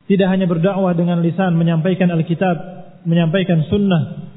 tidak hanya berdakwah dengan lisan, menyampaikan Alkitab, menyampaikan sunnah,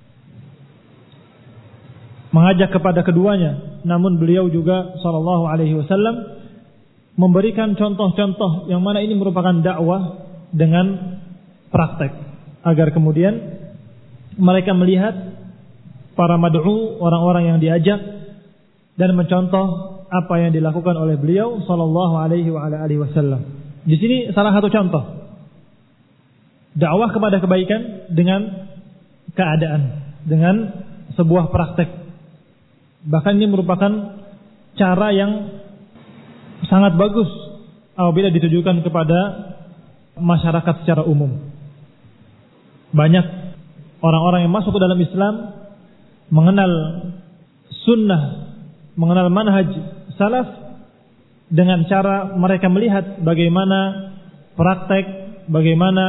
mengajak kepada keduanya, namun beliau juga sallallahu alaihi wasallam memberikan contoh-contoh yang mana ini merupakan dakwah dengan praktek, agar kemudian mereka melihat para mad'u, orang-orang yang diajak, dan mencontoh apa yang dilakukan oleh beliau sallallahu alaihi wasallam. Di sini salah satu contoh dakwah kepada kebaikan dengan keadaan, dengan sebuah praktek. Bahkan ini merupakan cara yang sangat bagus apabila ditujukan kepada masyarakat secara umum. Banyak orang-orang yang masuk ke dalam Islam mengenal sunnah, mengenal manhaj salaf dengan cara mereka melihat bagaimana praktek, bagaimana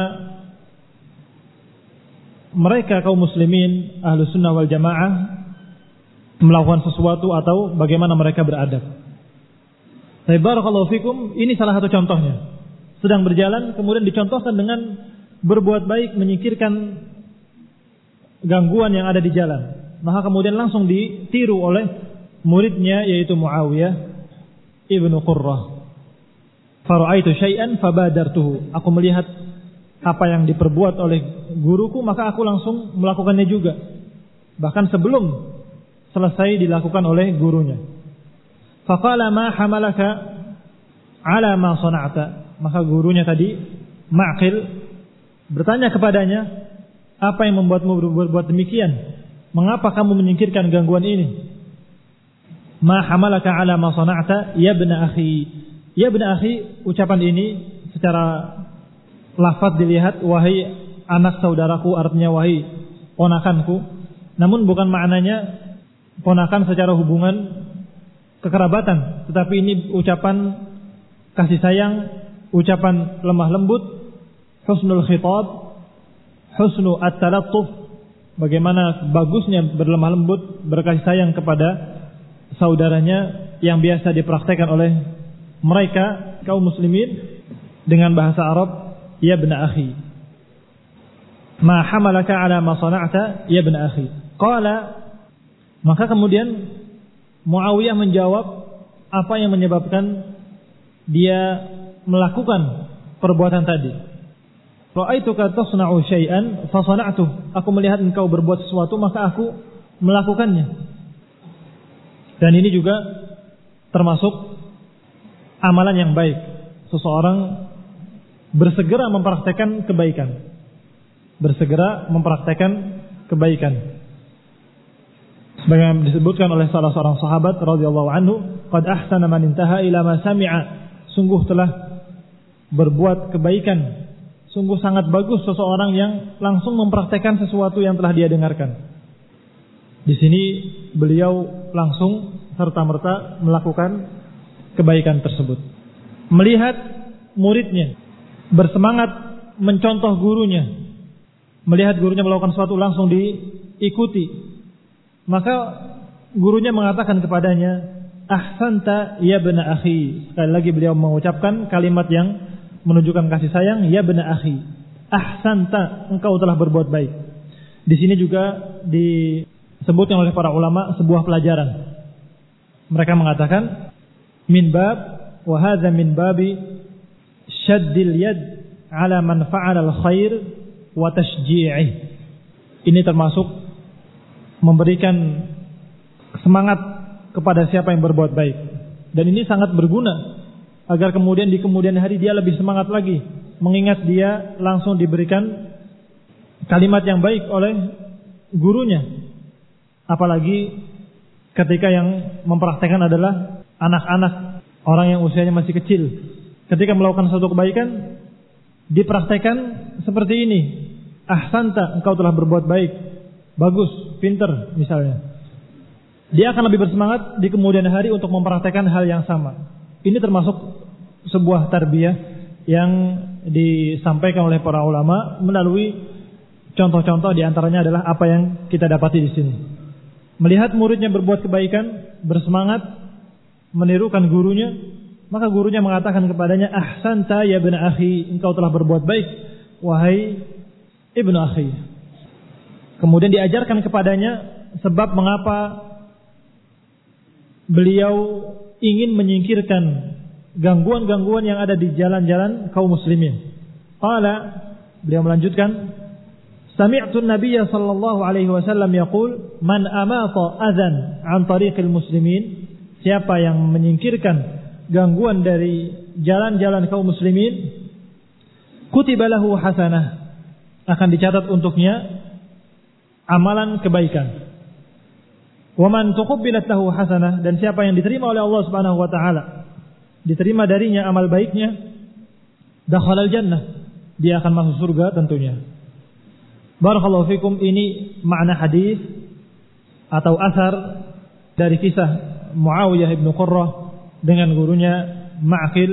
mereka kaum muslimin Ahlus Sunnah wal Jamaah melakukan sesuatu atau bagaimana mereka beradab. Barakallahu fikum, ini salah satu contohnya. Sedang berjalan kemudian dicontohkan dengan berbuat baik, menyingkirkan gangguan yang ada di jalan. Maka kemudian langsung ditiru oleh muridnya, yaitu Muawiyah ibnu Qurrah. Fara'aitu syai'an fabadartuhu. Aku melihat apa yang diperbuat oleh guruku, maka aku langsung melakukannya juga. Bahkan sebelum selesai dilakukan oleh gurunya. Faqala ma hamalaka ala ma sana'ta. Maka gurunya tadi, Ma'qil, bertanya kepadanya, apa yang membuatmu berbuat demikian? Mengapa kamu menyingkirkan gangguan ini? Ma hamalaka ala ma sana'ta ya ibna akhi. Ya ibna akhi, ucapan ini secara lafaz dilihat wahai anak saudaraku, artinya wahai ponakanku. Namun bukan maknanya ponakan secara hubungan kekerabatan, tetapi ini ucapan kasih sayang, ucapan lemah lembut, husnul khitab, husnu at-talattuf, bagaimana bagusnya berlemah lembut, berkasih sayang kepada saudaranya yang biasa dipraktekkan oleh mereka kaum muslimin dengan bahasa Arab, ya ibna akhi. Ma hamalaka ala ma sana'ta ya ibna akhi. Qala, maka kemudian Muawiyah menjawab apa yang menyebabkan dia melakukan perbuatan tadi. Ra'aituka tasna'u syai'an fa sana'tuh. Aku melihat engkau berbuat sesuatu maka aku melakukannya. Dan ini juga termasuk amalan yang baik. Seseorang bersegera mempraktekkan kebaikan. Bersegera mempraktekkan kebaikan. Sebagaimana disebutkan oleh salah seorang sahabat radhiyallahu anhu, qad ahsana man intaha ila ma sami'a. Sungguh telah berbuat kebaikan. Sungguh sangat bagus seseorang yang langsung mempraktekkan sesuatu yang telah dia dengarkan. Di sini beliau langsung serta-merta melakukan kebaikan tersebut. Melihat muridnya bersemangat mencontoh gurunya, melihat gurunya melakukan sesuatu langsung diikuti. Maka gurunya mengatakan kepadanya, ahsanta ya ibna akhi. Sekali lagi beliau mengucapkan kalimat yang menunjukkan kasih sayang, ya ibna akhi. Ahsanta, engkau telah berbuat baik. Di sini juga disebutkan oleh para ulama sebuah pelajaran. Mereka mengatakan min bab wa hadza min babi syaddil yad ala man fa'ala al-khair wa tashji'ih. Ini termasuk memberikan semangat kepada siapa yang berbuat baik. Dan ini sangat berguna agar kemudian di kemudian hari dia lebih semangat lagi, mengingat dia langsung diberikan kalimat yang baik oleh gurunya. Apalagi ketika yang mempraktekkan adalah anak-anak, orang yang usianya masih kecil. Ketika melakukan suatu kebaikan dipraktekkan seperti ini. Ahsanta, engkau telah berbuat baik, bagus, pinter misalnya. Dia akan lebih bersemangat di kemudian hari untuk mempraktekkan hal yang sama. Ini termasuk sebuah tarbiyah yang disampaikan oleh para ulama melalui contoh-contoh, di antaranya adalah apa yang kita dapati di sini. Melihat muridnya berbuat kebaikan, bersemangat menirukan gurunya, Maka gurunya mengatakan kepadanya, ahsanta ya ibn akhi, engkau telah berbuat baik wahai ibnu akhi. Kemudian diajarkan kepadanya sebab mengapa beliau ingin menyingkirkan gangguan-gangguan yang ada di jalan-jalan kaum muslimin. Qala, beliau melanjutkan, sami'tu an-nabiyya sallallahu alaihi wasallam yaqul, man amata adhan an tariqil muslimin, siapa yang menyingkirkan gangguan dari jalan-jalan kaum muslimin, kutiba lahu hasanah, akan dicatat untuknya amalan kebaikan. Wa man tuqabbilat lahu hasanah, dan siapa yang diterima oleh Allah Subhanahu wa taala, diterima darinya amal baiknya, dakhalal jannah, dia akan masuk surga tentunya. Barakallahu fikum, ini makna hadis atau asar dari kisah Muawiyah bin Qurrah dengan gurunya Ma'qil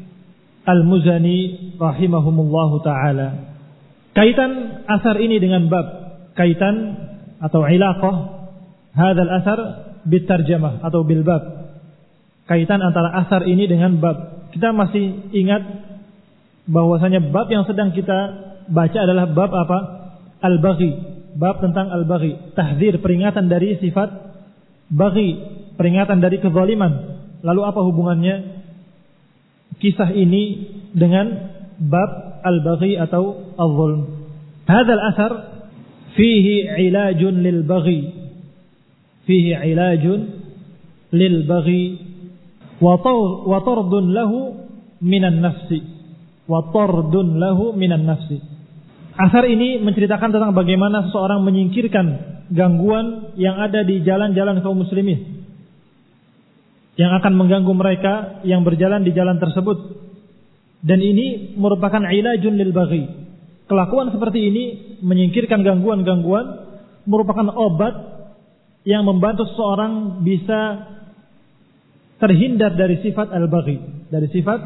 Al-Muzani rahimahumullahu ta'ala. Kaitan asar ini dengan bab, kaitan atau ilaqah hadzal asar bitarjamah atau bil bab. Kaitan antara asar ini dengan bab. Kita masih ingat bahwasanya bab yang sedang kita baca adalah bab apa? Al-baghi, bab tentang al-baghi, tahdzir, peringatan dari sifat baghi, peringatan dari kezaliman. Lalu apa hubungannya kisah ini dengan bab al-baghi atau al-zulm? Hadzal asar fihi ilajun lil baghi, fihi ilajun lil baghi wa tardun lahu minan nafsi, wa tardun lahu minan nafsi. Asar ini menceritakan tentang bagaimana seseorang menyingkirkan gangguan yang ada di jalan-jalan kaum muslimin, yang akan mengganggu mereka yang berjalan di jalan tersebut. Dan ini merupakan ilajun lil baghi. Kelakuan seperti ini, menyingkirkan gangguan-gangguan, merupakan obat yang membantu seseorang bisa terhindar dari sifat al-baghi, dari sifat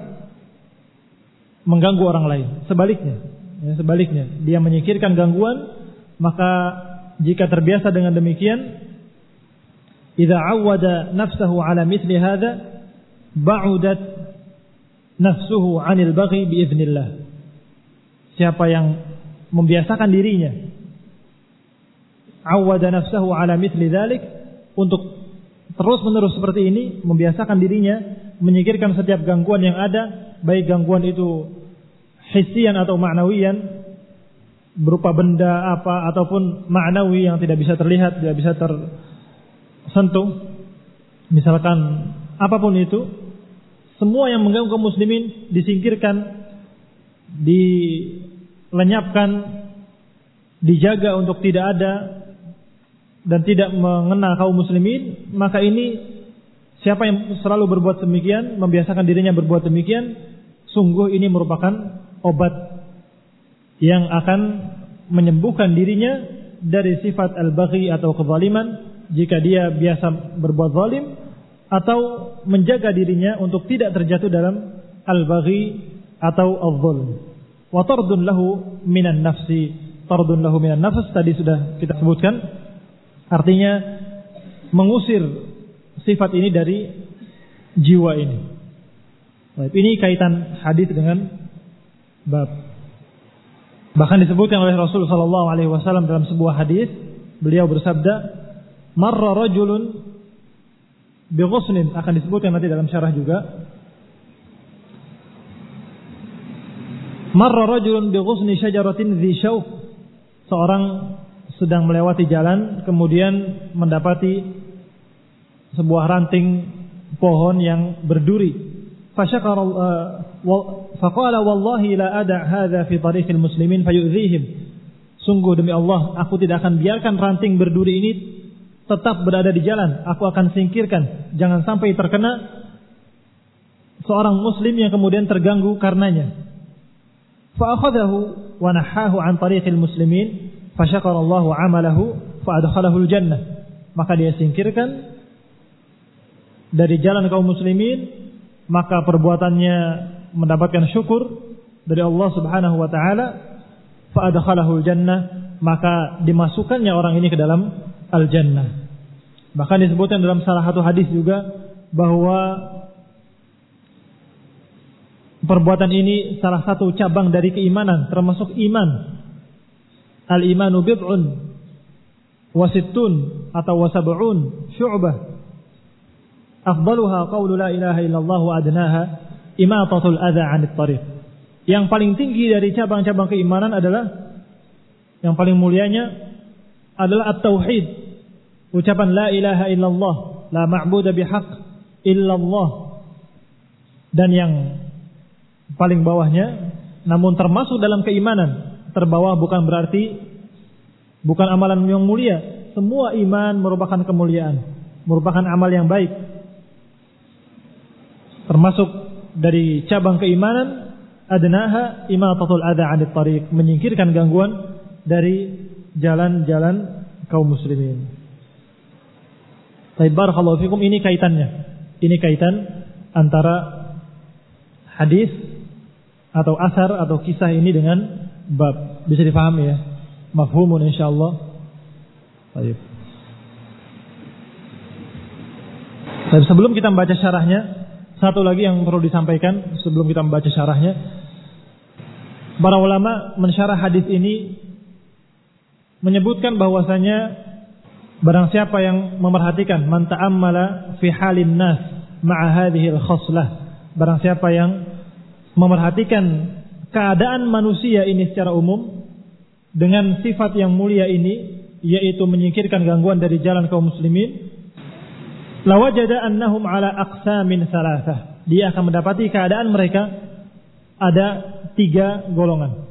mengganggu orang lain. Sebaliknya, dia menyingkirkan gangguan, maka jika terbiasa dengan demikian, idza awwada nafsahu ala mithli hadha ba'udat nafsuhu 'anil baghi biiznillah. Siapa yang membiasakan dirinya awwada nafsahu ala mithli dzalik, untuk terus-menerus seperti ini, membiasakan dirinya menyingkirkan setiap gangguan yang ada, baik gangguan itu hissian atau ma'nawiyan, berupa benda apa ataupun ma'nawi yang tidak bisa terlihat, tidak bisa sentuh, misalkan apapun itu, semua yang mengganggu kaum muslimin disingkirkan, dilenyapkan, dijaga untuk tidak ada dan tidak mengenal kaum muslimin. Maka ini, siapa yang selalu berbuat demikian, membiasakan dirinya berbuat demikian, sungguh ini merupakan obat yang akan menyembuhkan dirinya dari sifat al-baghi atau kezaliman, jika dia biasa berbuat zalim, atau menjaga dirinya untuk tidak terjatuh dalam al-baghi atau al-zulm. Wa tardun lahu minan nafsi, tardun lahu minan nafs tadi sudah kita sebutkan, artinya mengusir sifat ini dari jiwa ini. Baik, ini kaitan hadis dengan bab. Bahkan disebutkan oleh Rasul sallallahu alaihi wasallam dalam sebuah hadis, beliau bersabda, marra rajulun bighusnin, akan disebutkan nanti dalam syarah juga. Marra rajulun bighusni syajaratin dzi syauq, seorang sedang melewati jalan, kemudian mendapati sebuah ranting pohon yang berduri. Faqala wallahi la ada' hadza fi tariqil muslimin fayu'dhihim. Sungguh demi Allah, aku tidak akan biarkan ranting berduri ini tetap berada di jalan. Aku akan singkirkan, jangan sampai terkena seorang muslim yang kemudian terganggu karenanya. Fa akhadahu wa nahahu an tariqil muslimin fasyakarallahu amalahu fa adkhalahu al-jannah. Maka dia singkirkan dari jalan kaum muslimin, maka perbuatannya mendapatkan syukur dari Allah Subhanahu wa taala, fa adkhalahu al-jannah, maka dimasukkannya orang ini ke dalam al-jannah. Bahkan disebutkan dalam salah satu hadis juga bahwa perbuatan ini salah satu cabang dari keimanan, termasuk iman. Al-imanu bid'un wa sittun atau wa sab'un syu'bah. Afdaluha qawlu la ilaha illallah wa adnaha imatatul adza 'anit thariq. Yang paling tinggi dari cabang-cabang keimanan adalah, yang paling mulianya adalah at-tauhid. Ucapan la ilaha illallah, la ma'budu bihaq illallah. Dan yang paling bawahnya, namun termasuk dalam keimanan, terbawah bukan berarti bukan amalan yang mulia. Semua iman merupakan kemuliaan, merupakan amal yang baik. Termasuk dari cabang keimanan, adnaha imatatul adza 'anit thariq, menyingkirkan gangguan dari jalan-jalan kaum muslimin. Baik, barakallahu fikum, ini kaitannya. Ini kaitan antara hadis atau asar atau kisah ini dengan bab. Bisa difahami ya? Mafhumun insyaallah. Baik. Dan sebelum kita membaca syarahnya, satu lagi yang perlu disampaikan sebelum kita membaca syarahnya. Para ulama mensyarah hadis ini menyebutkan bahwasanya barang siapa yang memerhatikan, man ta'ammala fi halin nas ma'a hadhihi al-khaslah, barang siapa yang memerhatikan keadaan manusia ini secara umum dengan sifat yang mulia ini, yaitu menyingkirkan gangguan dari jalan kaum muslimin, lawajada annahum ala aqsamin thalathah, dia akan mendapati keadaan mereka ada 3 golongan.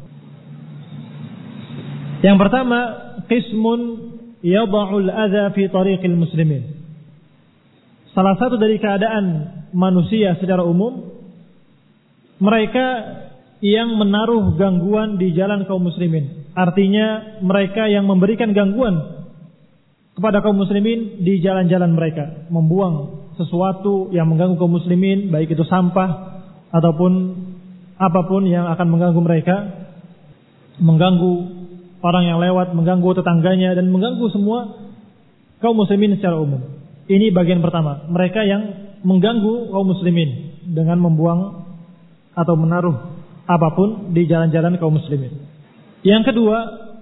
Yang pertama, qismun yada'ul adza fi tariqil muslimin. Salah satu dari keadaan manusia secara umum, mereka yang menaruh gangguan di jalan kaum muslimin. Artinya mereka yang memberikan gangguan kepada kaum muslimin di jalan-jalan mereka, membuang sesuatu yang mengganggu kaum muslimin, baik itu sampah ataupun apapun yang akan mengganggu mereka, mengganggu orang yang lewat, mengganggu tetangganya, dan mengganggu semua kaum muslimin secara umum. Ini bagian pertama, mereka yang mengganggu kaum muslimin dengan membuang atau menaruh apapun di jalan-jalan kaum muslimin. Yang kedua,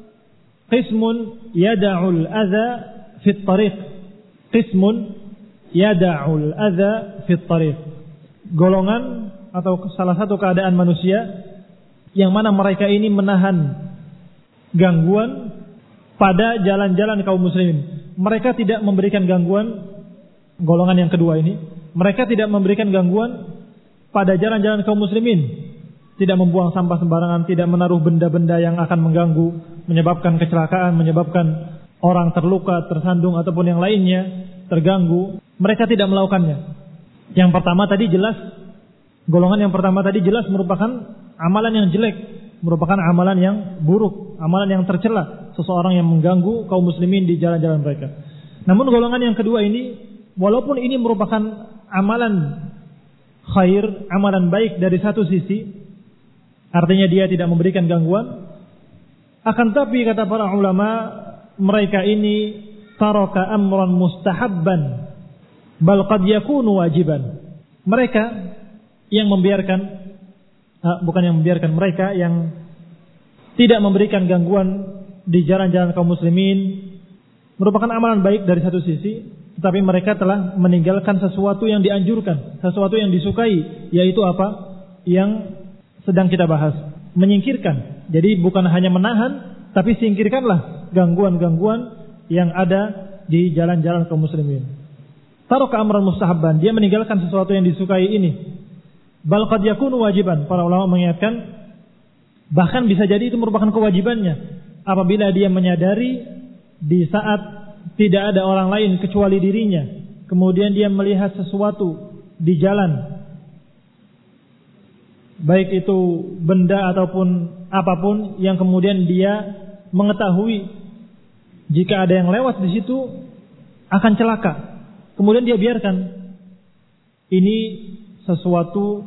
qismun yada'ul adza fit tariq. Qismun yada'ul adza fit tariq. Golongan atau salah satu keadaan manusia yang mana mereka ini menahan gangguan pada jalan-jalan kaum muslimin. Mereka tidak memberikan gangguan, golongan yang kedua ini, mereka tidak memberikan gangguan pada jalan-jalan kaum muslimin. Tidak membuang sampah sembarangan, tidak menaruh benda-benda yang akan mengganggu, menyebabkan kecelakaan, menyebabkan orang terluka, tersandung ataupun yang lainnya terganggu. Mereka tidak melakukannya. Yang pertama tadi jelas, golongan yang pertama tadi jelas merupakan amalan yang jelek, merupakan amalan yang buruk, amalan yang tercela, seseorang yang mengganggu kaum muslimin di jalan-jalan mereka. Namun golongan yang kedua ini, walaupun ini merupakan amalan khair, amalan baik dari satu sisi, artinya dia tidak memberikan gangguan, akan tapi kata para ulama, mereka ini taraka amran mustahabban bal qad yakunu wajiban. Mereka yang membiarkan, bukan yang membiarkan, mereka yang tidak memberikan gangguan di jalan-jalan kaum muslimin merupakan amalan baik dari satu sisi, tetapi mereka telah meninggalkan sesuatu yang dianjurkan, sesuatu yang disukai, yaitu apa? Yang sedang kita bahas, menyingkirkan. Jadi bukan hanya menahan, tapi singkirkanlah gangguan-gangguan yang ada di jalan-jalan kaum muslimin. Taraka amran mustahabban, dia meninggalkan sesuatu yang disukai ini. Bal qad yakunu wajiban, para ulama mengingatkan, bahkan bisa jadi itu merupakan kewajibannya apabila dia menyadari di saat tidak ada orang lain kecuali dirinya, kemudian dia melihat sesuatu di jalan, baik itu benda ataupun apapun, yang kemudian dia mengetahui jika ada yang lewat di situ akan celaka, kemudian dia biarkan. Ini sesuatu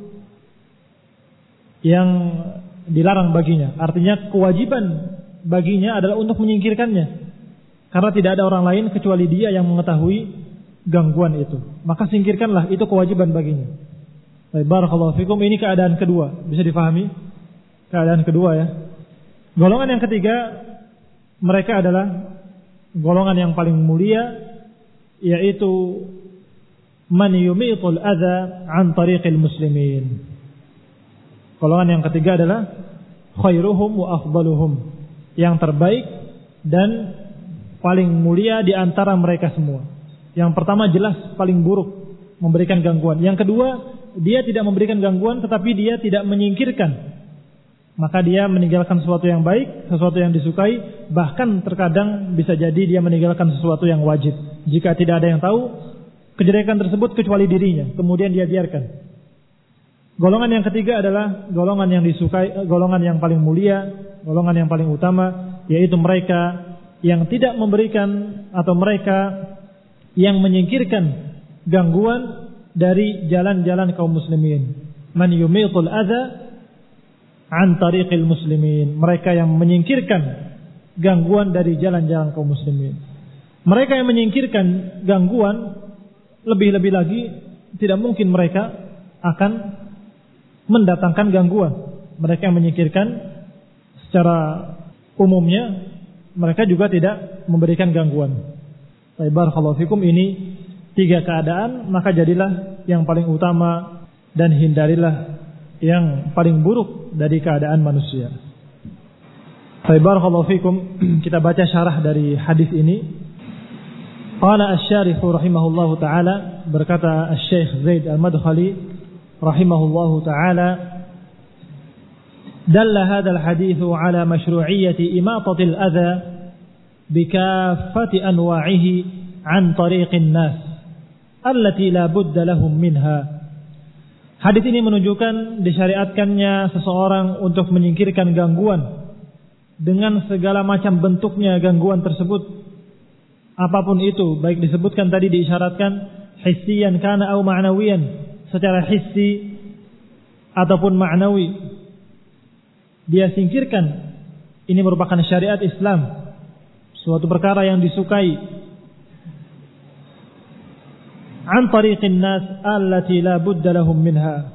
yang dilarang baginya. Artinya kewajiban baginya adalah untuk menyingkirkannya, karena tidak ada orang lain kecuali dia yang mengetahui gangguan itu. Maka singkirkanlah, itu kewajiban baginya. Barakallahu fikum, ini keadaan kedua, bisa difahami? Keadaan kedua ya. Golongan yang ketiga, mereka adalah golongan yang paling mulia, yaitu man yumitul adza an tariqil muslimin. Golongan yang ketiga adalah khairuhum wa afdaluhum, yang terbaik dan paling mulia di antara mereka semua. Yang pertama jelas paling buruk, memberikan gangguan. Yang kedua, dia tidak memberikan gangguan tetapi dia tidak menyingkirkan. Maka dia meninggalkan sesuatu yang baik, sesuatu yang disukai, bahkan terkadang bisa jadi dia meninggalkan sesuatu yang wajib. Jika tidak ada yang tahu kejelekan tersebut kecuali dirinya, kemudian dia biarkan. Golongan yang ketiga adalah golongan yang disukai, golongan yang paling mulia, golongan yang paling utama, yaitu mereka yang tidak memberikan atau mereka yang menyingkirkan gangguan dari jalan-jalan kaum muslimin. Man yumitul adza an tariqil muslimin, mereka yang menyingkirkan gangguan dari jalan-jalan kaum muslimin. Mereka yang menyingkirkan gangguan, lebih-lebih lagi tidak mungkin mereka akan mendatangkan gangguan. Mereka yang menyingkirkan secara umumnya, mereka juga tidak memberikan gangguan. Barakallahu fikum, ini tiga keadaan, maka jadilah yang paling utama dan hindarilah yang paling buruk dari keadaan manusia. Barakallahu fikum, kita baca syarah dari hadis ini. Qala asy-syarih rahimahullahu taala, berkata Asy-Syaikh Zaid Al-Madkhali rahimahullahu taala, dalla hadzal hadits ala masyru'iyyati imatatil adza bikaffati anwa'ihi an tariqin nas allati la budda lahum minha. Hadis ini menunjukkan disyariatkannya seseorang untuk menyingkirkan gangguan dengan segala macam bentuknya gangguan tersebut, apapun itu, baik disebutkan tadi diisyaratkan hissiyan kana au ma'nawiyan, secara hissi ataupun ma'nawi, dia singkirkan. Ini merupakan syariat Islam, suatu perkara yang disukai. An tariqin nas allati la budda lahum minha,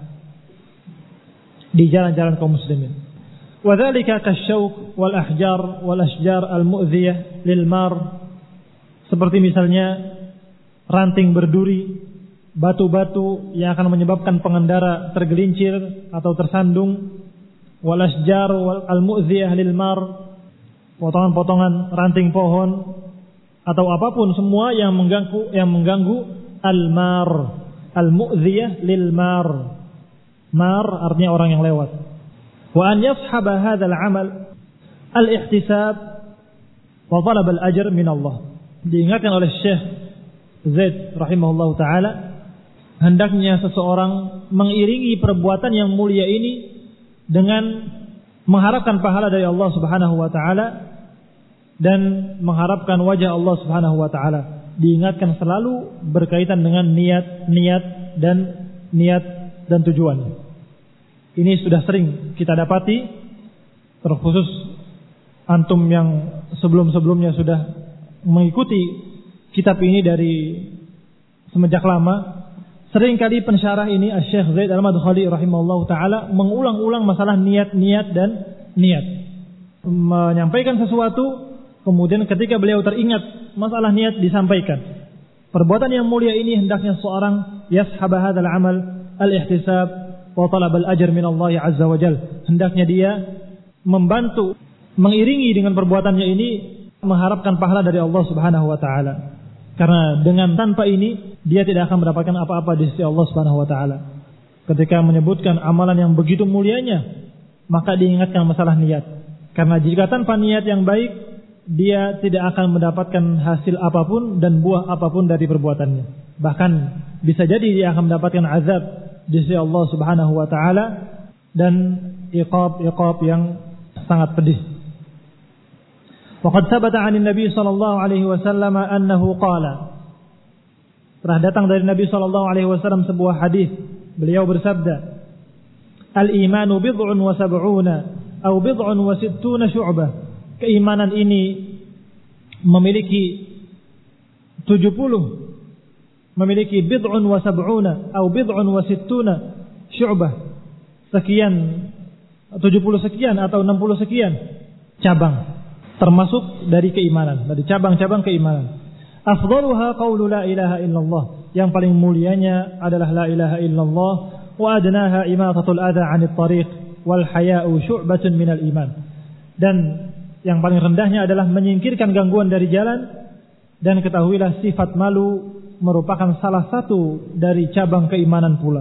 di jalan-jalan kaum muslimin. Wa dzalika kasyauq wal ahjar wal ashjar al mu'dhiyah lil mar, seperti misalnya ranting berduri, batu-batu yang akan menyebabkan pengendara tergelincir atau tersandung. Wal ashjar wal al mu'dhiyah lil mar, potongan-potongan ranting pohon atau apapun semua yang mengganggu al-mar, al-mu'dhiyah lil-mar. Mar artinya orang yang lewat. Wa an yashaba hadzal amal al-ihtisab wa talab al-ajr min Allah. Diingatkan oleh Syekh Zaid rahimahullahu taala, hendaknya seseorang mengiringi perbuatan yang mulia ini dengan mengharapkan pahala dari Allah Subhanahu wa taala dan mengharapkan wajah Allah Subhanahu wa taala. Diingatkan selalu berkaitan dengan niat dan tujuan. Ini sudah sering kita dapati, terkhusus antum yang sebelum-sebelumnya sudah mengikuti kitab ini dari semenjak lama. Seringkali pensyarah ini Asy-Syaikh Zaid Al-Madkhali rahimahullahu taala mengulang-ulang masalah niat dan niat. Menyampaikan sesuatu, kemudian ketika beliau teringat masalah niat disampaikan. Perbuatan yang mulia ini hendaknya seorang yashaba hadzal amal al-ihtisab wa talab al-ajr min Allah azza wa jalla. Hendaknya dia membantu, mengiringi dengan perbuatannya ini mengharapkan pahala dari Allah Subhanahu wa taala. Karena dengan tanpa ini dia tidak akan mendapatkan apa-apa di sisi Allah Subhanahu wa taala. Ketika menyebutkan amalan yang begitu mulianya, maka diingatkan masalah niat. Karena jika tanpa niat yang baik, dia tidak akan mendapatkan hasil apapun dan buah apapun dari perbuatannya. Bahkan bisa jadi dia akan mendapatkan azab di sisi Allah Subhanahu wa taala dan iqab yang sangat pedih. Waqad sabata 'an Nabi sallallahu alaihi wasallam annahu qala. Telah datang dari Nabi sallallahu alaihi wasallam sebuah hadis. Beliau bersabda, "Al-imanu bid'un wa sab'una aw bid'un wa sittuna syu'bah." Keimanan ini memiliki 70, memiliki bid'un wa sab'una atau bid'un wa sittuna syu'bah, sekian 70 sekian atau 60 sekian cabang, termasuk dari keimanan, dari cabang-cabang keimanan. Afdaluha qaulu la ilaha illallah, yang paling mulianya adalah la ilaha illallah, wa adnaha imatatul adza 'anit tariq wal haya'u syu'batun minal iman. Dan yang paling rendahnya adalah menyingkirkan gangguan dari jalan, dan ketahuilah sifat malu merupakan salah satu dari cabang keimanan pula.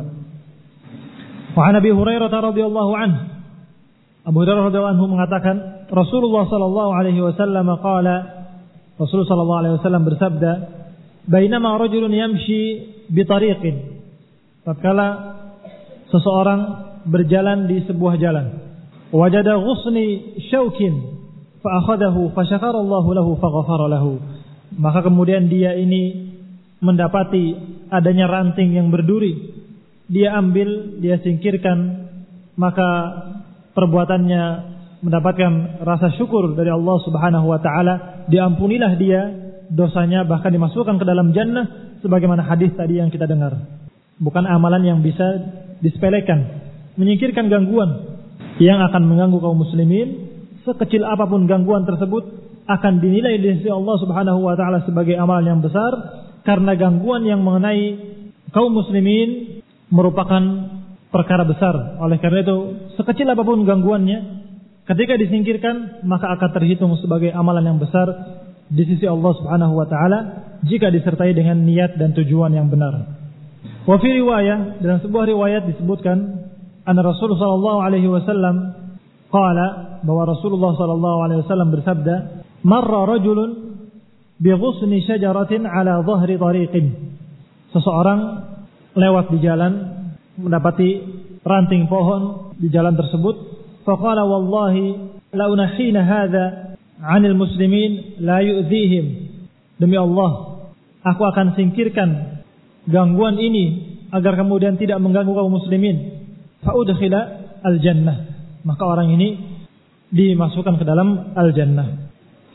Wa an Abi Hurairah radhiyallahu anhu, Abu Hurairah radhiyallahu anhu mengatakan, Rasulullah sallallahu alaihi wasallam qala, Rasulullah sallallahu alaihi wasallam bersabda, bainama rajulun yamshi bi tariqin, tatkala seseorang berjalan di sebuah jalan, wajada ghusni syaukin fa akhadahu fa syakara Allahu lahu fa ghafara lahu, maka kemudian dia ini mendapati adanya ranting yang berduri, dia ambil, dia singkirkan, maka perbuatannya mendapatkan rasa syukur dari Allah Subhanahu wa taala, diampunilah dia dosanya, bahkan dimasukkan ke dalam jannah, sebagaimana hadis tadi yang kita dengar. Bukan amalan yang bisa disepelekan. Menyingkirkan gangguan yang akan mengganggu kaum muslimin, sekecil apapun gangguan tersebut akan dinilai di sisi Allah Subhanahu wa taala sebagai amalan yang besar, karena gangguan yang mengenai kaum muslimin merupakan perkara besar. Oleh karena itu, sekecil apapun gangguannya, ketika disingkirkan maka akan terhitung sebagai amalan yang besar di sisi Allah Subhanahu wa taala jika disertai dengan niat dan tujuan yang benar. Wa fi riwayah, dalam sebuah riwayat disebutkan, anna Rasulullah sallallahu alaihi wasallam qala, bahwa Rasulullah sallallahu alaihi wasallam bersabda, marra rajulun bi ghusni syajaratin ala dhahri tariqin. Seseorang lewat di jalan, mendapati ranting pohon di jalan tersebut, faqala wallahi la unahina hadza 'anil muslimin la yu'dhihim, demi Allah aku akan singkirkan gangguan ini agar kemudian tidak mengganggu kaum muslimin, fa udkhila al jannah, maka orang ini dimasukkan ke dalam al jannah.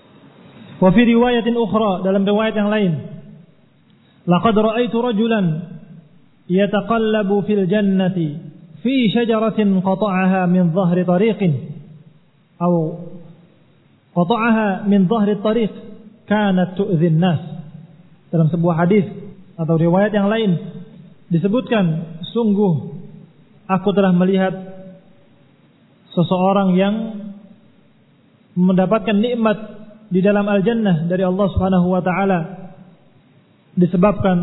Wa fi riwayatin ukhra, dalam riwayat yang lain, laqad ra'aitu rajulan yataqallabu fil jannati fi syajaratin qata'aha min dhahri tariqin aw qata'aha min dhahri tariq kanat tu'dhin nas. Dalam sebuah hadis atau riwayat yang lain disebutkan, sungguh aku telah melihat seseorang yang mendapatkan nikmat di dalam al-jannah dari Allah Subhanahu wa taala disebabkan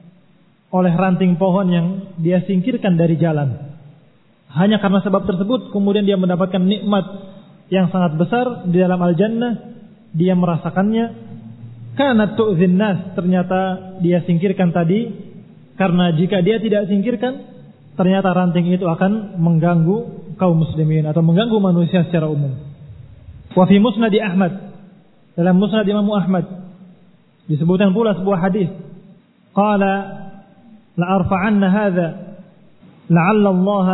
oleh ranting pohon yang dia singkirkan dari jalan. Hanya karena sebab tersebut kemudian dia mendapatkan nikmat yang sangat besar di dalam al-jannah, dia merasakannya. Karena tu'zin nas, ternyata dia singkirkan tadi, karena jika dia tidak singkirkan, ternyata ranting itu akan mengganggu kaum muslimin atau mengganggu manusia secara umum. Wa fi musnad Ahmad, dalam musnad Imam Ahmad disebutkan pula sebuah hadis, qala la arfa'anna hadza la'alla Allah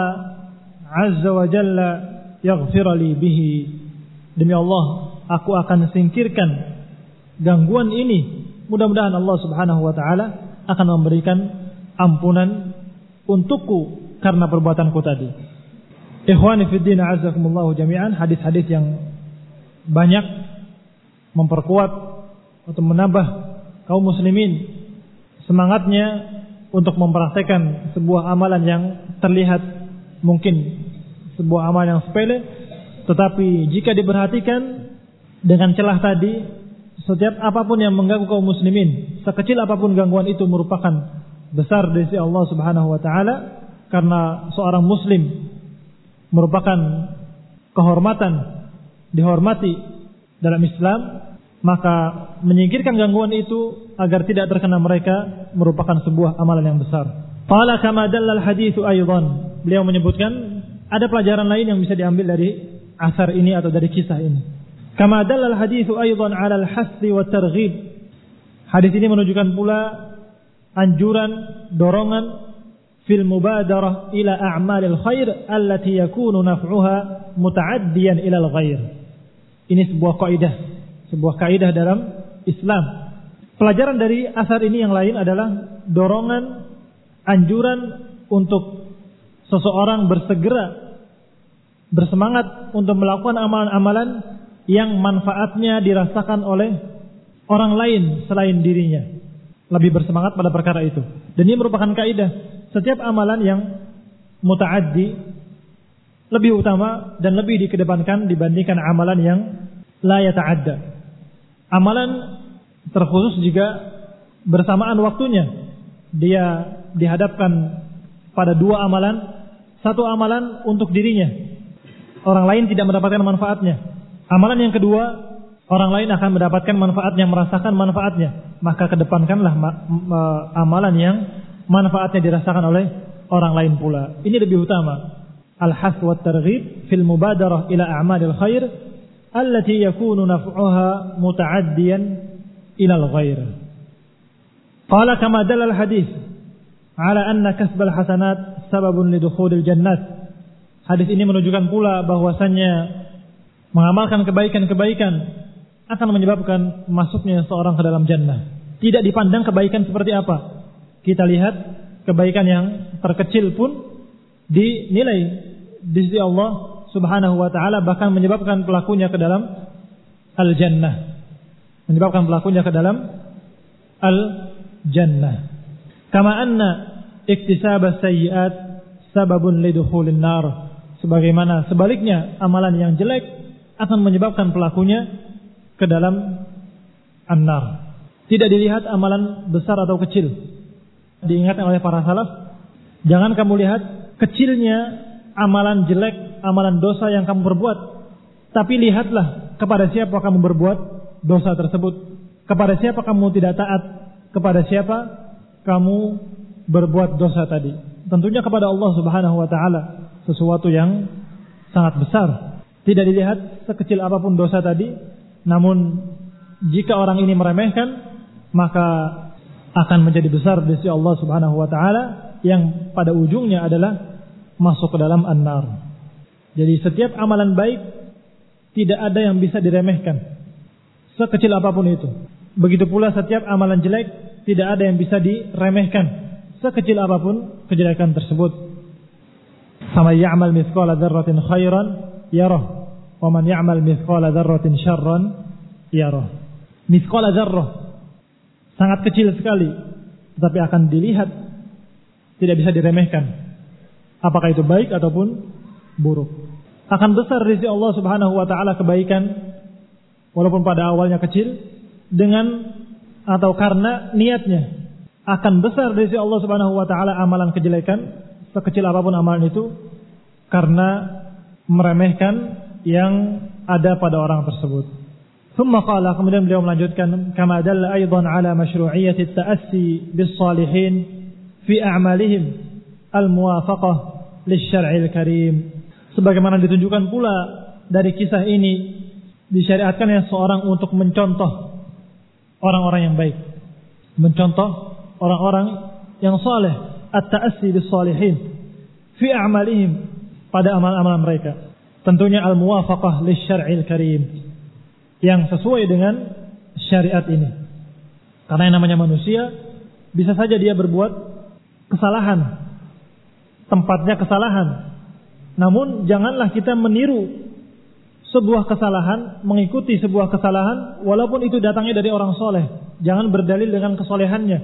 azza wa jalla yaghfir li bihi, demi Allah aku akan singkirkan gangguan ini, mudah-mudahan Allah Subhanahu wa taala akan memberikan ampunan untukku karena perbuatanku tadi. Ikhwani fid din, a'azzakumullah jami'an. Hadis-hadis yang banyak memperkuat atau menambah kaum muslimin semangatnya untuk mempraktekkan sebuah amalan yang terlihat mungkin sebuah amalan yang sepele, tetapi jika diperhatikan dengan celah tadi, setiap apapun yang mengganggu kaum muslimin, sekecil apapun gangguan itu merupakan besar di sisi Allah Subhanahu wa taala, karena seorang muslim merupakan kehormatan, dihormati dalam Islam, maka menyingkirkan gangguan itu agar tidak terkena mereka merupakan sebuah amalan yang besar. Qala kama dallal haditsu aidan, beliau menyebutkan ada pelajaran lain yang bisa diambil dari asar ini atau dari kisah ini. Kama dallal haditsu aidan 'ala al-hassi wa targhib, hadis ini menunjukkan pula anjuran, dorongan fil mubadarah ila a'malil khair allati yakunu naf'uha muta'addiyan ila al-ghair. Ini sebuah kaidah dalam Islam. Pelajaran dari asar ini yang lain adalah dorongan, anjuran untuk seseorang bersegera, bersemangat untuk melakukan amalan-amalan yang manfaatnya dirasakan oleh orang lain selain dirinya. Lebih bersemangat pada perkara itu. Dan ini merupakan kaidah. Setiap amalan yang muta'addi lebih utama dan lebih dikedepankan dibandingkan amalan yang la yata'adda. Amalan terkhusus jika bersamaan waktunya dia dihadapkan pada dua amalan. Satu amalan untuk dirinya, orang lain tidak mendapatkan manfaatnya. Amalan yang kedua, orang lain akan mendapatkan manfaatnya, merasakan manfaatnya. Maka kedepankanlah amalan yang manfaatnya dirasakan oleh orang lain pula. Ini lebih utama. Al-hath wa targhib fil mubadarah ila a'malil khair allati yakunu naf'uha muta'addiyan ila al-ghair. Qala kama dalla al-hadits ala anna kasbal hasanat sababun lidukhulil jannat. Hadis ini menunjukkan pula bahwasannya mengamalkan kebaikan-kebaikan akan menyebabkan masuknya seorang ke dalam jannah. Tidak dipandang kebaikan seperti apa. Kita lihat kebaikan yang terkecil pun dinilai di sisi Allah Subhanahu wa taala, bahkan menyebabkan pelakunya ke dalam al-jannah. Menyebabkan pelakunya ke dalam al-jannah. Kama anna iktisab as-sayyi'at sababun lidukhulin nar. Sebagaimana sebaliknya amalan yang jelek akan menyebabkan pelakunya ke dalam an-nar. Tidak dilihat amalan besar atau kecil. Diingatkan oleh para salaf, jangan kamu lihat kecilnya amalan jelek, amalan dosa yang kamu perbuat, tapi lihatlah kepada siapa kamu berbuat dosa tersebut, kepada siapa kamu tidak taat, kepada siapa kamu berbuat dosa tadi. Tentunya kepada Allah Subhanahu wa taala, sesuatu yang sangat besar. Tidak dilihat sekecil apapun dosa tadi, namun jika orang ini meremehkan, maka akan menjadi besar di sisi Allah Subhanahu wa taala yang pada ujungnya adalah masuk ke dalam an-nar. Jadi setiap amalan baik tidak ada yang bisa diremehkan, sekecil apapun itu. Begitu pula setiap amalan jelek tidak ada yang bisa diremehkan, sekecil apapun kejelekan tersebut. Faman ya'mal mithqala dzarratin khairan yarah, wa man ya'mal mithqala dzarratin syarran yarah. Mithqala dzarrah sangat kecil sekali, tetapi akan dilihat, tidak bisa diremehkan. Apakah itu baik ataupun buruk. Akan besar di sisi Allah Subhanahu wa taala kebaikan walaupun pada awalnya kecil, dengan atau karena niatnya. Akan besar di sisi Allah Subhanahu wa taala amalan kejelekan sekecil apapun amalan itu karena meremehkan yang ada pada orang tersebut. ثم قال, kemudian beliau melanjutkan, kama dalla aidan ala masyru'iyyati at-ta'assi bis-salihin fi a'malihim al-muwafaqah lisyar'il karim. Sebagaimana ditunjukkan pula dari kisah ini, disyariatkannya seorang untuk mencontoh orang-orang yang baik, mencontoh orang-orang yang saleh, at-ta'assi bis-salihin fi a'malihim, pada amal-amal mereka. Tentunya al-muwafaqah lisyar'il karim, yang sesuai dengan syariat ini. Karena yang namanya manusia, bisa saja dia berbuat kesalahan, tempatnya kesalahan. Namun janganlah kita meniru sebuah kesalahan, mengikuti sebuah kesalahan, walaupun itu datangnya dari orang soleh. Jangan berdalil dengan kesolehannya.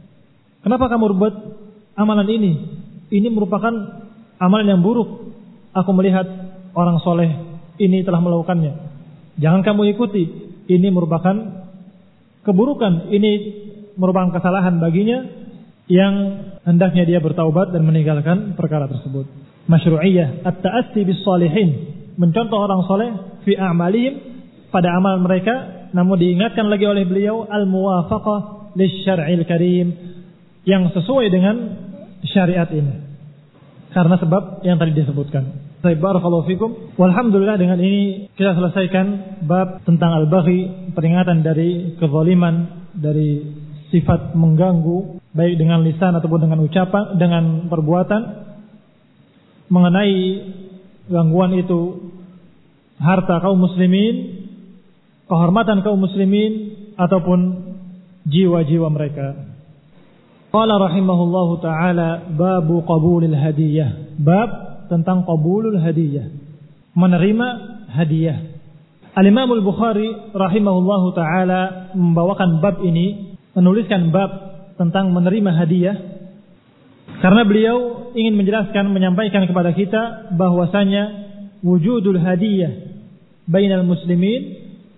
Kenapa kamu berbuat amalan ini? Ini merupakan amalan yang buruk. Aku melihat orang soleh ini telah melakukannya. Jangan kamu ikuti, ini merupakan keburukan, ini merupakan kesalahan baginya yang hendaknya dia bertaubat dan meninggalkan perkara tersebut. Masyru'iyyah at-ta'assi bis-salihin, mencontoh orang soleh fi a'malihim, pada amal mereka, namun diingatkan lagi oleh beliau al-muwafaqah lisyar'il karim, yang sesuai dengan syariat ini, karena sebab yang tadi disebutkan. Barakallahu fikum. Walhamdulillah, dengan ini kita selesaikan bab tentang al-baghi, peringatan dari kezaliman, dari sifat mengganggu baik dengan lisan ataupun dengan ucapan, dengan perbuatan. Mengenai gangguan itu harta kaum muslimin, kehormatan kaum muslimin ataupun jiwa-jiwa mereka. Qala rahimahullahu taala babu qabulil hadiyah. Bab tentang qabulul hadiyah, menerima hadiah. Al-Imam Al-Bukhari rahimahullahu taala membawakan bab ini, menuliskan bab tentang menerima hadiah karena beliau ingin menjelaskan, menyampaikan kepada kita bahwasanya wujudul hadiyah bainal muslimin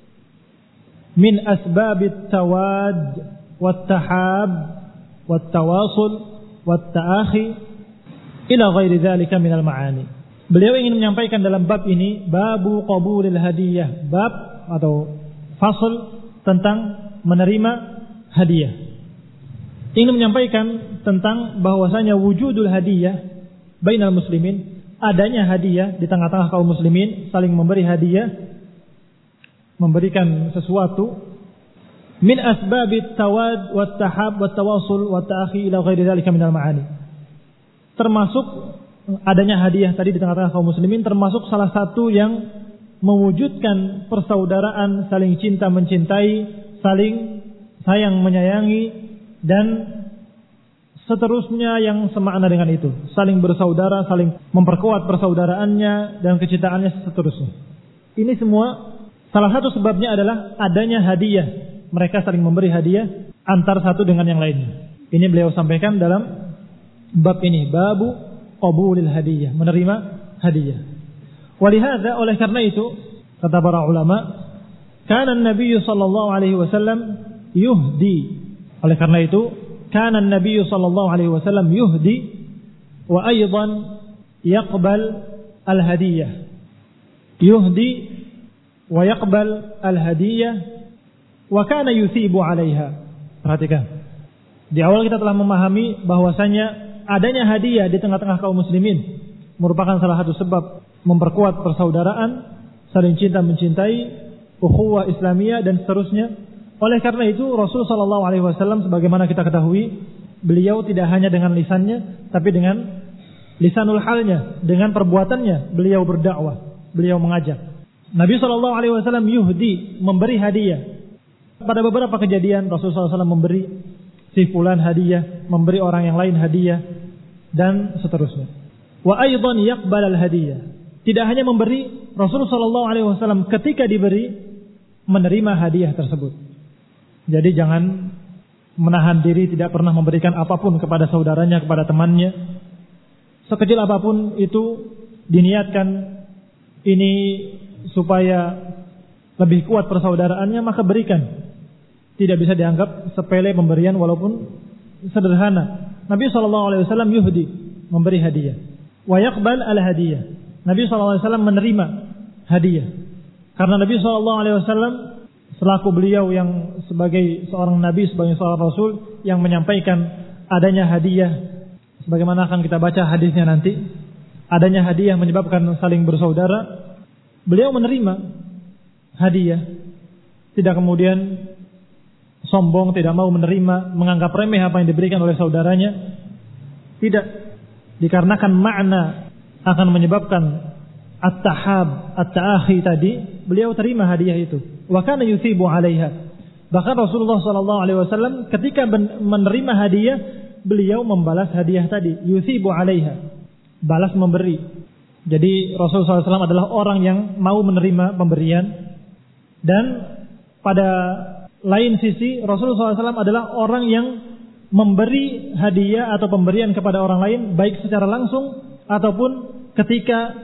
min asbabit tawad wat tahab wat tawasul wat ta'akhi ila ghairi dzalika minal ma'ani. Beliau ingin menyampaikan dalam bab ini babu qabulil hadiyah, bab atau fasal tentang menerima hadiah. Ingin menyampaikan tentang bahwasanya wujudul hadiyah bainal muslimin, adanya hadiah di tengah-tengah kaum muslimin, saling memberi hadiah, memberikan sesuatu, min asbabit tawad wat tahab wat tawasul wat ta'akhi ila ghairi dzalika minal ma'ani. Termasuk adanya hadiah tadi di tengah-tengah kaum muslimin termasuk salah satu yang mewujudkan persaudaraan, saling cinta mencintai, saling sayang menyayangi, dan seterusnya yang semakna dengan itu, saling bersaudara, saling memperkuat persaudaraannya dan kecintaannya seterusnya. Ini semua salah satu sebabnya adalah adanya hadiah. Mereka saling memberi hadiah antar satu dengan yang lainnya. Ini beliau sampaikan dalam bab ini, babu qabulil hadiyah, menerima hadiah. Walihada, oleh karena itu kata para ulama, kana Nabi sallallahu alaihi wasallam yuhdi. Oleh karena itu, kana Nabi sallallahu alaihi wasallam yuhdi wa aidan yaqbal al-hadiyah. Yuhdi wa yaqbal al-hadiyah wa kana yuthibu 'alaiha. Perhatikan. Di awal kita telah memahami bahwasanya adanya hadiah di tengah-tengah kaum muslimin merupakan salah satu sebab memperkuat persaudaraan, saling cinta mencintai, ukhuwah Islamiyah dan seterusnya. Oleh karena itu Rasul sallallahu alaihi wasallam sebagaimana kita ketahui, beliau tidak hanya dengan lisannya tapi dengan lisanul halnya, dengan perbuatannya beliau berdakwah, beliau mengajak. Nabi sallallahu alaihi wasallam yuhdi, memberi hadiah. Pada beberapa kejadian Rasul sallallahu alaihi wasallam memberi si fulan hadiah, memberi orang yang lain hadiah dan seterusnya. Wa aidan yaqbal al hadiyah. Tidak hanya memberi, Rasul sallallahu alaihi wasallam ketika diberi menerima hadiah tersebut. Jadi jangan menahan diri, tidak pernah memberikan apapun kepada saudaranya, kepada temannya. Sekecil apapun itu diniatkan ini supaya lebih kuat persaudaraannya, maka berikan. Tidak bisa dianggap sepele pemberian walaupun sederhana. Nabi SAW yuhdi, memberi hadiah. Wa yaqbal al hadiyah. Nabi SAW menerima hadiah. Karena Nabi SAW selaku beliau yang sebagai seorang nabi, sebagai seorang rasul yang menyampaikan adanya hadiah, sebagaimana akan kita baca hadisnya nanti, adanya hadiah menyebabkan saling bersaudara, beliau menerima hadiah, tidak kemudian sombong, tidak mau menerima, menganggap remeh apa yang diberikan oleh saudaranya. Tidak, dikarenakan makna akan menyebabkan at-tahab, at-ta'akhi tadi, beliau terima hadiah itu. Wa kana yuthibu 'alaiha. Bahkan Rasulullah sallallahu alaihi wasallam ketika menerima hadiah, beliau membalas hadiah tadi, yuthibu 'alaiha. Balas memberi. Jadi Rasulullah SAW adalah orang yang mau menerima pemberian, dan pada lain sisi Rasulullah SAW adalah orang yang memberi hadiah atau pemberian kepada orang lain, baik secara langsung ataupun ketika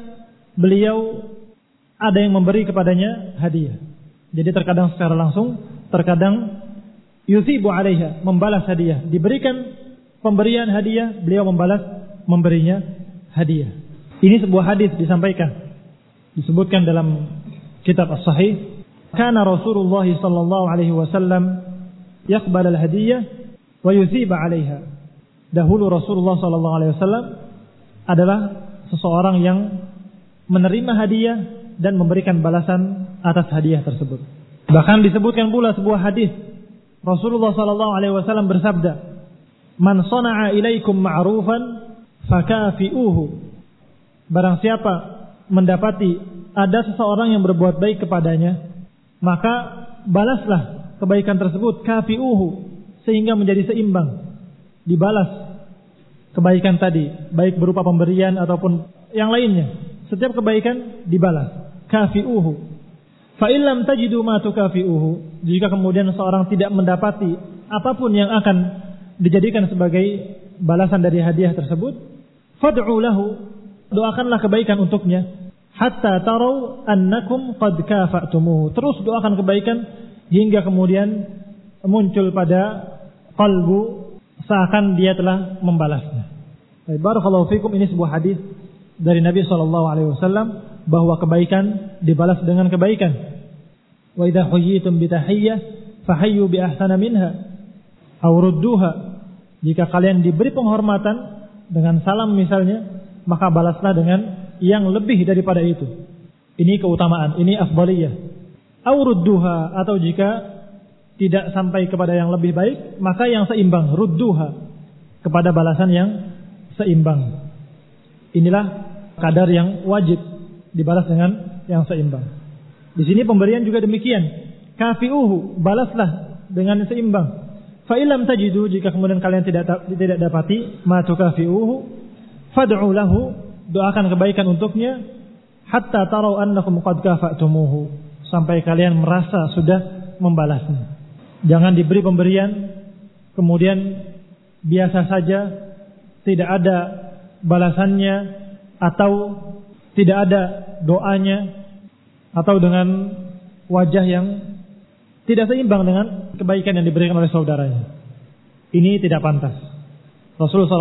beliau ada yang memberi kepadanya hadiah. Jadi terkadang secara langsung, terkadang yuthibu 'alaiha, membalas hadiah. Diberikan pemberian hadiah, beliau membalas memberinya hadiah. Ini sebuah hadis disampaikan, disebutkan dalam kitab As-Sahih. Kana Rasulullah sallallahu alaihi wasallam yaqbal al-hadiyah wa yuthibu 'alaiha. Dahulu Rasulullah sallallahu alaihi wasallam adalah seseorang yang menerima hadiah dan memberikan balasan atas hadiah tersebut. Bahkan disebutkan pula sebuah hadis, Rasulullah sallallahu alaihi wasallam bersabda, "Man shana'a ilaikum ma'rufan fakafi'uhu." Barang siapa mendapati ada seseorang yang berbuat baik kepadanya, maka balaslah kebaikan tersebut, kafi'uhu, sehingga menjadi seimbang. dibalas kebaikan tadi, baik berupa pemberian ataupun yang lainnya. Setiap kebaikan dibalas. Kafi'uhu. Fa illam tajidu ma tukafi'uhu. Jika kemudian seorang tidak mendapati apapun yang akan dijadikan sebagai balasan dari hadiah tersebut, fad'u lahu, doakanlah kebaikan untuknya, hatta tarau annakum qad kafa'tumuhu. Terus doakan kebaikan hingga kemudian muncul pada qalbu seakan dia telah membalasnya. Barakallahu fikum, ini sebuah hadis dari Nabi SAW bahwa kebaikan dibalas dengan kebaikan. Wa idza huyyitum bi tahiyyah fahayyu bi ahsana minha aw rudduha. Jika kalian diberi penghormatan dengan salam misalnya, maka balaslah dengan yang lebih daripada itu. Ini keutamaan, ini afdaliyah. Aw rudduha, atau jika tidak sampai kepada yang lebih baik, maka yang seimbang, rudduha, kepada balasan yang seimbang. Inilah kadar yang wajib dibalas dengan yang seimbang. Di sini pemberian juga demikian. Kafi'uhu, balaslah dengan seimbang. Fa illam tajidu, jika kemudian kalian tidak dapati ma tukafi'uhu, fad'u lahu, doakan kebaikan untuknya, hatta tarau annakum qad kafa'tumuhu, sampai kalian merasa sudah membalasnya. Jangan diberi pemberian kemudian biasa saja, tidak ada balasannya, atau tidak ada doanya, atau dengan wajah yang tidak seimbang dengan kebaikan yang diberikan oleh saudaranya. Ini tidak pantas. Rasulullah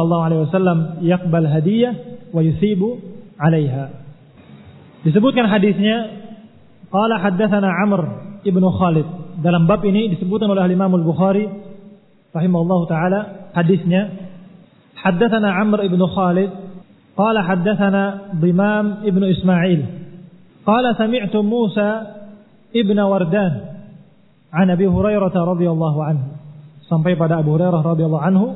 SAW yaqbal hadiyah wa yusibu 'alaiha. Disebutkan hadisnya, qala haddatsana Amr ibn Khalid. Dalam bab ini disebutkan oleh Imam Al-Bukhari rahimahullahu taala, hadisnya haddatsana Amr ibn Khalid qala haddatsana Bimam ibn Ismail qala sami'tu Musa ibn Wardan an Abi Hurairah radhiyallahu anhu, sampai pada Abu Hurairah radhiyallahu anhu,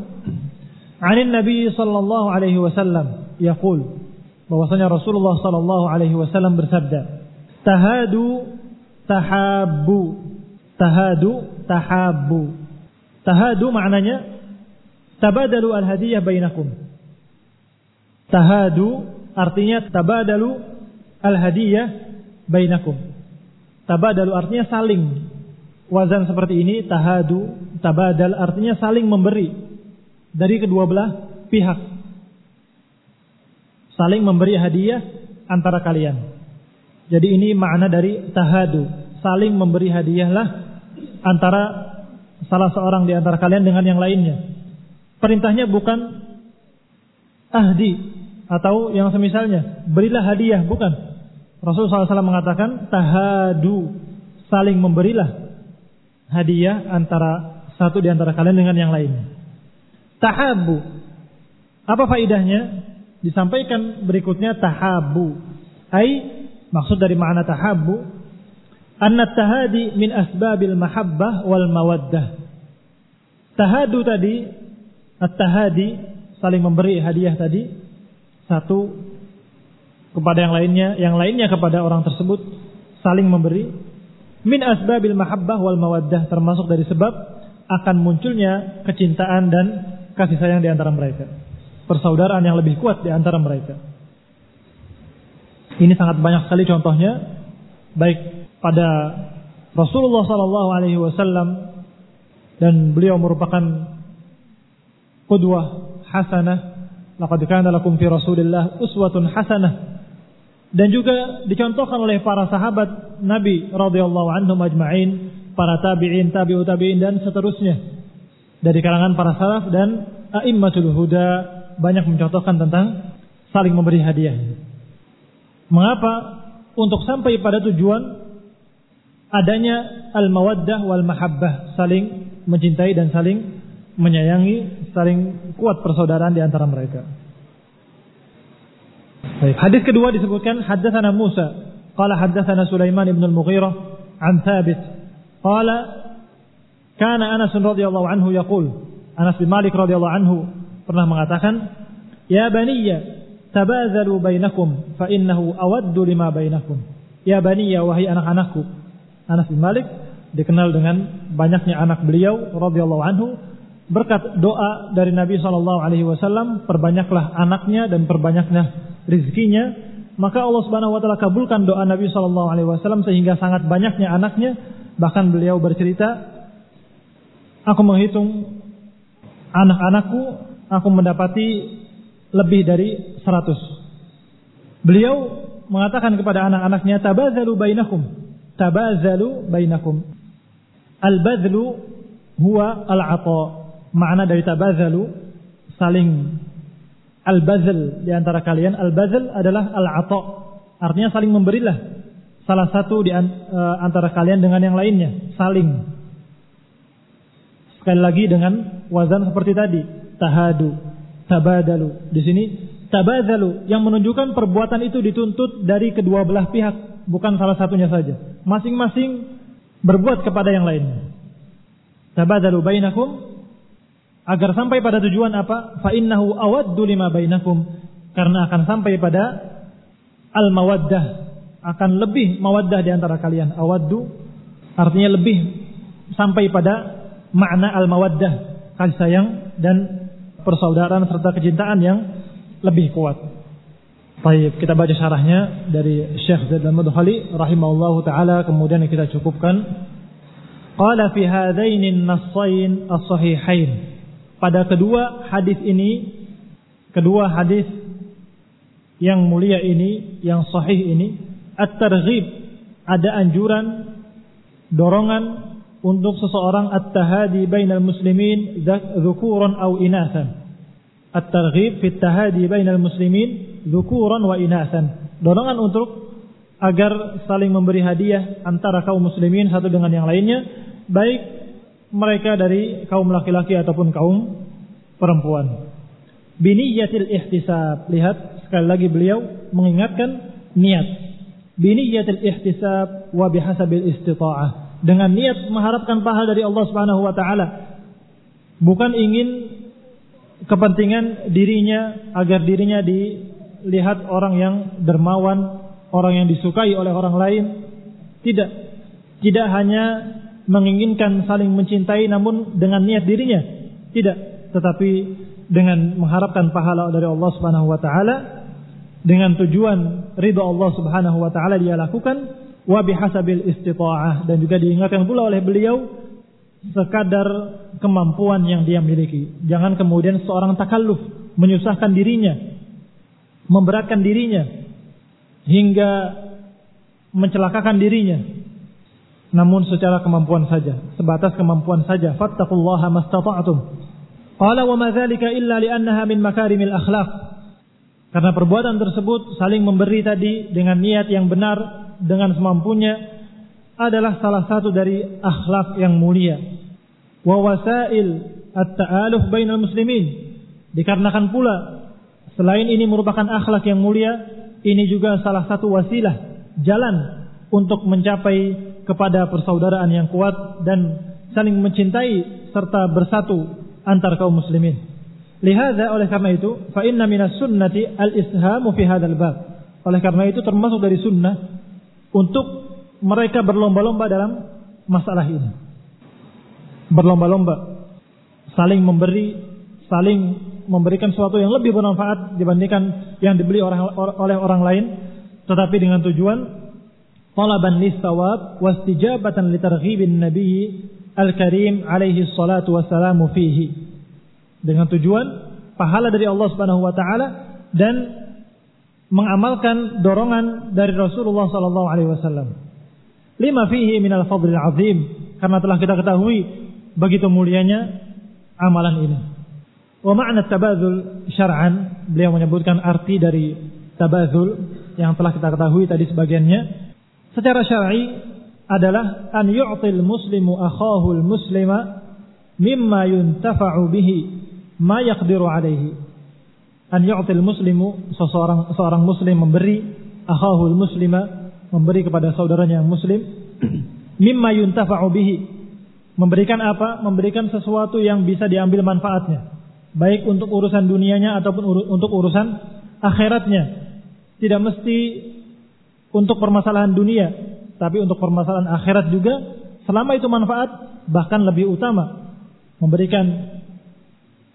anin Nabi sallallahu alaihi wasallam yaqul, bahwasanya Rasulullah sallallahu alaihi wasallam bersabda, tahadu tahabbu. Tahadu tahabbu. Tahadu maknanya tabadalu al-hadiyah bainakum. Tahadu artinya tabadalu al-hadiyah bainakum. Tabadalu artinya saling. Wazan seperti ini, tahadu, tabadal artinya saling memberi dari kedua belah pihak. Saling memberi hadiah antara kalian. Jadi ini makna dari tahadu, saling memberi hadiahlah antara salah seorang di antara kalian dengan yang lainnya. Perintahnya bukan ahdi atau yang semisalnya, berilah hadiah, bukan. Rasulullah SAW mengatakan tahadu, saling memberilah hadiah antara satu di antara kalian dengan yang lainnya. Tahabu, apa faidahnya? Disampaikan berikutnya tahabu. Maksud dari makna tahabu, anna tahadi min asbabil mahabbah wal mawaddah. Tahadu tadi, at-tahadi, saling memberi hadiah tadi, satu kepada yang lainnya kepada orang tersebut, saling memberi. Min asbabil mahabbah wal mawaddah, termasuk dari sebab akan munculnya kecintaan dan kasih sayang di antara mereka, persaudaraan yang lebih kuat di antara mereka. Ini sangat banyak sekali contohnya, baik pada Rasulullah SAW, dan beliau merupakan qudwah hasanah. Laqad kana lakum fi Rasulillah uswatun hasanah. Dan juga dicontohkan oleh para sahabat Nabi radhiyallahu anhum ajma'in, para tabi'in, tabi'ut tabi'in, dan seterusnya dari kalangan para salaf dan a'immatul huda, banyak mencontohkan tentang saling memberi hadiah. Mengapa? Untuk sampai pada tujuan adanya al-mawaddah wal mahabbah, saling mencintai dan saling menyayangi, saling kuat persaudaraan di antara mereka. Baik. Hadis kedua disebutkan haddatsana Musa qala haddatsana Sulaiman ibn al-Mughirah an Thabit qala kana Anas radhiyallahu anhu yaqul, Anas bin Malik radhiyallahu anhu pernah mengatakan, ya baniyya tabazalu bainakum fa innahu awaddu lima bainakum. Ya baniyya, wahai anak-anakku. Anas bin Malik dikenal dengan banyaknya anak beliau radhiyallahu anhu, berkat doa dari Nabi SAW, perbanyaklah anaknya dan perbanyaklah rizkinya, maka Allah Subhanahu wa taala kabulkan doa Nabi SAW sehingga sangat banyaknya anaknya. Bahkan beliau bercerita, aku menghitung anak-anakku, aku mendapati lebih dari 100. Beliau mengatakan kepada anak-anaknya, tabazalu bainakum. Al-badlu huwa al-'ata. Makna dari tabazalu, saling. Al-bazl di antara kalian, al-bazl adalah al-'ata. Artinya saling memberilah salah satu di antara kalian dengan yang lainnya, saling. Sekali lagi dengan wazan seperti tadi, tahadu, tabadalu. Di sini tabazalu yang menunjukkan perbuatan itu dituntut dari kedua belah pihak, bukan salah satunya saja. Masing-masing berbuat kepada yang lainnya. Tabadalu bainakum, agar sampai pada tujuan apa? Fa innahu awaddu lima bainakum, karena akan sampai pada al-mawaddah, akan lebih mawaddah di antara kalian. Awaddu artinya lebih, sampai pada makna al-mawaddah, kasih sayang dan persaudaraan serta kecintaan yang lebih kuat. Baik, kita baca syarahnya dari Syekh Zaid al-Madkhali rahimahullahu taala, kemudian kita cukupkan. Qala fi hadaini an-nassain as-sahihain. Pada kedua hadis ini, kedua hadis yang mulia ini, yang sahih ini, at-targhib, ada anjuran, dorongan untuk seseorang at-tahadi bainal muslimin dzukuran aw inathan. At-targhib fi at-tahadi bainal muslimin dzukuran wa inathan. Dorongan untuk agar saling memberi hadiah antara kaum muslimin satu dengan yang lainnya, baik mereka dari kaum laki-laki ataupun kaum perempuan. Biniyatil ihtisab. Lihat sekali lagi beliau mengingatkan niat. Biniyatil ihtisab wa bihasabil istita'ah. Dengan niat mengharapkan pahala dari Allah Subhanahu wa taala. Bukan ingin kepentingan dirinya agar dirinya dilihat orang yang dermawan, orang yang disukai oleh orang lain. Tidak. Tidak hanya menginginkan saling mencintai namun dengan niat dirinya, tidak, tetapi dengan mengharapkan pahala dari Allah Subhanahu wa taala, dengan tujuan ridha Allah Subhanahu wa taala dia lakukan, wa bihasabil istita'ah, dan juga diingatkan pula oleh beliau sekadar kemampuan yang dia miliki. Jangan kemudian seorang takalluf, menyusahkan dirinya, memberatkan dirinya hingga mencelakakan dirinya. Namun secara kemampuan saja, sebatas kemampuan saja. Fattaqullaha mastata'tum. Qala wa ma dzalika illa li'annaha min makarimil akhlaq. Karena perbuatan tersebut saling memberi tadi dengan niat yang benar, dengan semampunya, adalah salah satu dari akhlak yang mulia. Wa wasail at-ta'aluf bainal muslimin. Dikarenakan pula selain ini merupakan akhlak yang mulia, ini juga salah satu wasilah, jalan untuk mencapai kepada persaudaraan yang kuat dan saling mencintai serta bersatu antar kaum muslimin. Lihada, oleh karena itu, fa inna minas sunnati al-ishamu fi hadzal bab. Oleh karena itu termasuk dari sunnah untuk mereka berlomba-lomba dalam masalah ini. Berlomba-lomba, saling memberi, saling memberikan sesuatu yang lebih bermanfaat dibandingkan yang dibeli oleh orang lain, tetapi dengan tujuan talaban lis-shawab wastijabatan litarghibin nabiy al-karim alaihi salatu wassalamu fihi. Dengan tujuan pahala dari Allah Subhanahu wa taala dan mengamalkan dorongan dari Rasulullah sallallahu alaihi wasallam. Lima fihi minal fadlil azim, karena telah kita ketahui begitu mulianya amalan ini. Wa ma'na tabadzul syar'an, beliau menyebutkan arti dari tabadzul yang telah kita ketahui tadi sebagiannya. Secara syar'i adalah an yu'til muslimu akhahul muslima mimma yuntafa'u bihi ma yaqdiru alaihi. An yu'til muslimu, seorang muslim memberi akhahul muslima, memberi kepada saudaranya yang muslim, mimma yuntafa'u bihi, memberikan apa? Memberikan sesuatu yang bisa diambil manfaatnya, baik untuk urusan dunianya ataupun untuk urusan akhiratnya. Tidak mesti untuk permasalahan dunia, tapi untuk permasalahan akhirat juga, selama itu manfaat, bahkan lebih utama memberikan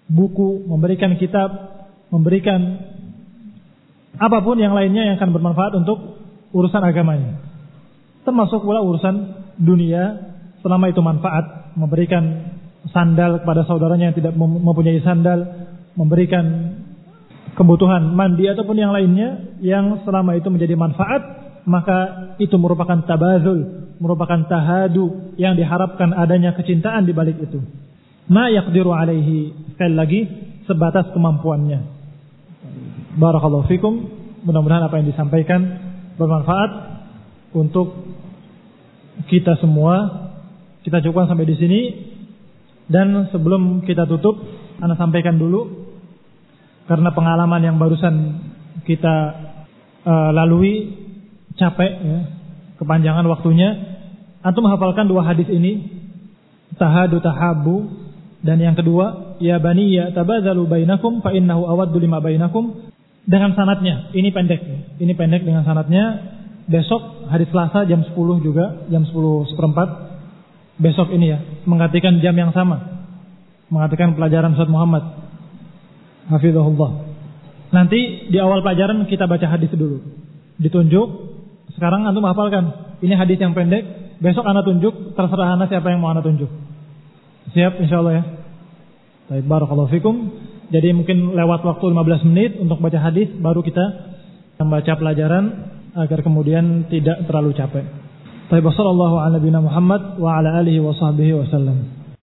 buku, memberikan kitab, memberikan apapun yang lainnya yang akan bermanfaat untuk urusan agamanya. Termasuk pula urusan dunia, selama itu manfaat, memberikan sandal kepada saudaranya yang tidak mempunyai sandal, memberikan kebutuhan mandi ataupun yang lainnya yang selama itu menjadi manfaat, maka itu merupakan tabazul, merupakan tahadu yang diharapkan adanya kecintaan di balik itu. Ma yaqdiru alaihi, sekali lagi sebatas kemampuannya. Barakallahu fikum, mudah-mudahan apa yang disampaikan bermanfaat untuk kita semua. Kita cukupkan sampai di sini. Dan sebelum kita tutup, ana sampaikan dulu, karena pengalaman yang barusan kita lalui capek ya, kepanjangan waktunya. Antum hafalkan dua hadis ini, tahadu tahabu, dan yang kedua, ya baniya tabadzalu bainakum fa innahu awaddu lima bainakum, dengan sanadnya. Ini pendek dengan sanadnya. Besok hari Selasa jam 10 juga, jam 10:15. Besok ini ya, menggantikan jam yang sama, menggantikan pelajaran Ustaz Muhammad hafizahullah. Nanti di awal pelajaran kita baca hadis dulu, ditunjuk. Sekarang antum hafalkan, ini hadis yang pendek. Besok ana tunjuk, terserah ana siapa yang mau ana tunjuk. Siap insyaallah ya. Baik, barakallahu fikum. Jadi mungkin lewat waktu 15 menit untuk baca hadis, baru kita membaca pelajaran agar kemudian tidak terlalu capek. Baik, sallallahu ala nabiyina Muhammad wa ala alihi wa sahbihi wasallam.